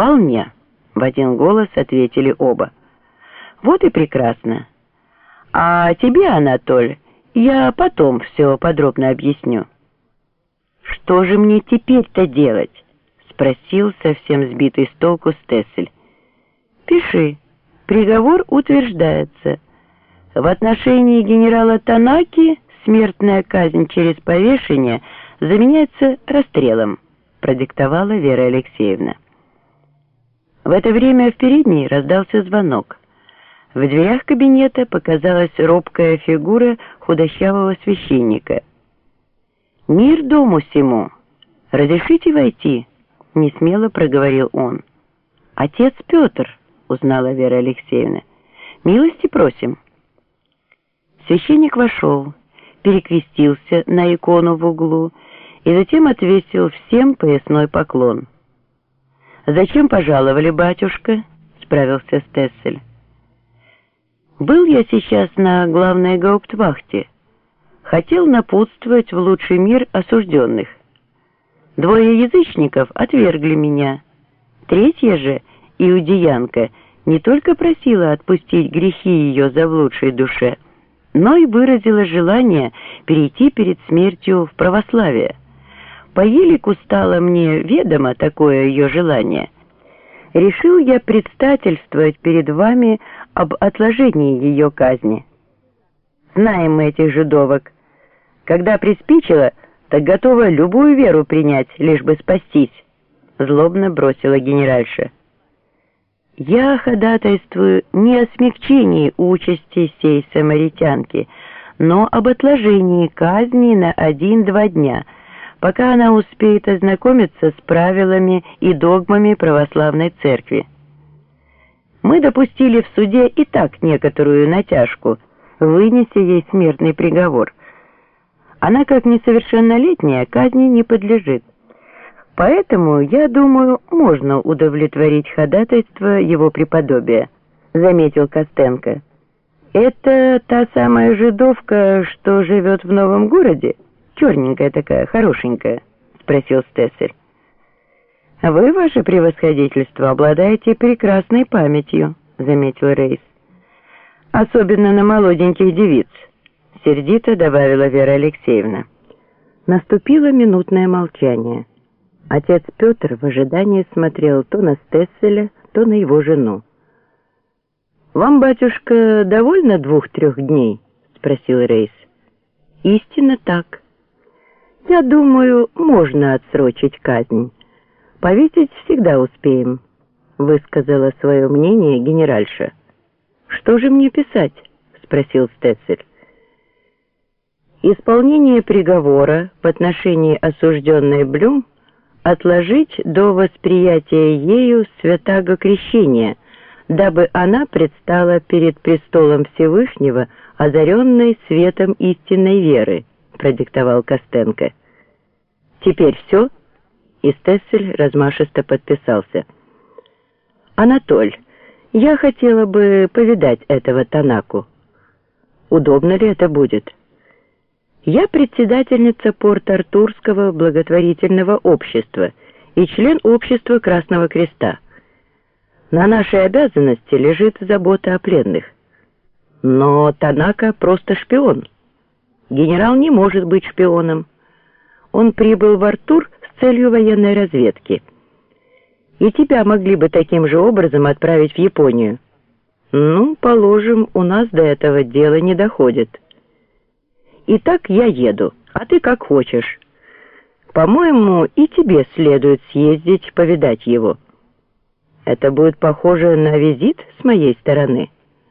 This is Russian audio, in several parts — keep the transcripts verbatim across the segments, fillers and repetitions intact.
«Вполне», — в один голос ответили оба. «Вот и прекрасно. А тебе, Анатоль, я потом все подробно объясню». «Что же мне теперь-то делать?» — спросил совсем сбитый с толку Стессель. «Пиши. Приговор утверждается. В отношении генерала Танаки смертная казнь через повешение заменяется расстрелом», — продиктовала Вера Алексеевна. В это время в передней раздался звонок. В дверях кабинета показалась робкая фигура худощавого священника. «Мир дому сему! Разрешите войти?» — несмело проговорил он. «Отец Петр», — узнала Вера Алексеевна. «Милости просим». Священник вошел, перекрестился на икону в углу и затем отвесил всем поясной поклон. «Зачем пожаловали, батюшка?» — справился Стессель. «Был я сейчас на главной гауптвахте. Хотел напутствовать в лучший мир осужденных. Двое язычников отвергли меня. Третья же, иудеянка, не только просила отпустить грехи ее заблудшей душе, но и выразила желание перейти перед смертью в православие. По елику стало мне ведомо такое ее желание. Решил я предстательствовать перед вами об отложении ее казни. Знаем мы этих жидовок. Когда приспичило, так готова любую веру принять, лишь бы спастись», — злобно бросила генеральша. «Я ходатайствую не о смягчении участи сей самаритянки, но об отложении казни на один-два дня, пока она успеет ознакомиться с правилами и догмами православной церкви. Мы допустили в суде и так некоторую натяжку, вынеся ей смертный приговор. Она, как несовершеннолетняя, казни не подлежит. Поэтому, я думаю, можно удовлетворить ходатайство его преподобия», — заметил Костенко. «Это та самая жидовка, что живет в новом городе? Черненькая такая, хорошенькая?» — спросил Стессель. «Вы, ваше превосходительство, обладаете прекрасной памятью», — заметил Рейс. «Особенно на молоденьких девиц», — сердито добавила Вера Алексеевна. Наступило минутное молчание. Отец Петр в ожидании смотрел то на Стесселя, то на его жену. «Вам, батюшка, довольно двух-трех дней?» — спросил Рейс. «Истинно так. Я думаю, можно отсрочить казнь. Повесить всегда успеем», — высказала свое мнение генеральша. «Что же мне писать?» — спросил Стессель. «Исполнение приговора в отношении осужденной Блюм отложить до восприятия ею святаго крещения, дабы она предстала перед престолом Всевышнего, озаренной светом истинной веры», — продиктовал Костенко. «Теперь все?» — и Стессель размашисто подписался. «Анатоль, я хотела бы повидать этого Танаку. Удобно ли это будет? Я председательница Порт-Артурского благотворительного общества и член общества Красного Креста. На нашей обязанности лежит забота о пленных. Но Танака просто шпион. Генерал не может быть шпионом. Он прибыл в Артур с целью военной разведки. И тебя могли бы таким же образом отправить в Японию. Ну, положим, у нас до этого дела не доходит. Итак, я еду, а ты как хочешь. По-моему, и тебе следует съездить повидать его. Это будет похоже на визит с моей стороны.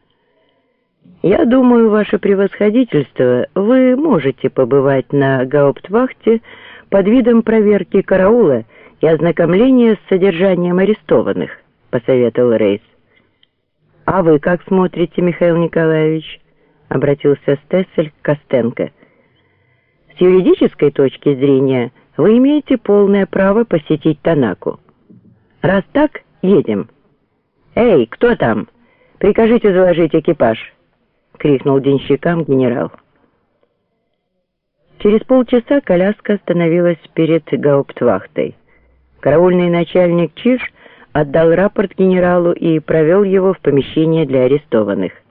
Я думаю, ваше превосходительство, вы можете побывать на гауптвахте под видом проверки караула и ознакомления с содержанием арестованных, посоветовал Рейс. А вы как смотрите, Михаил Николаевич? Обратился Стессель к Костенко. С юридической точки зрения вы имеете полное право посетить Танаку. Раз так, едем. Эй, кто там? Прикажите заложить экипаж, крикнул денщикам генерал. Через полчаса коляска остановилась перед гауптвахтой. Караульный начальник Чиж отдал рапорт генералу и провел его в помещение для арестованных.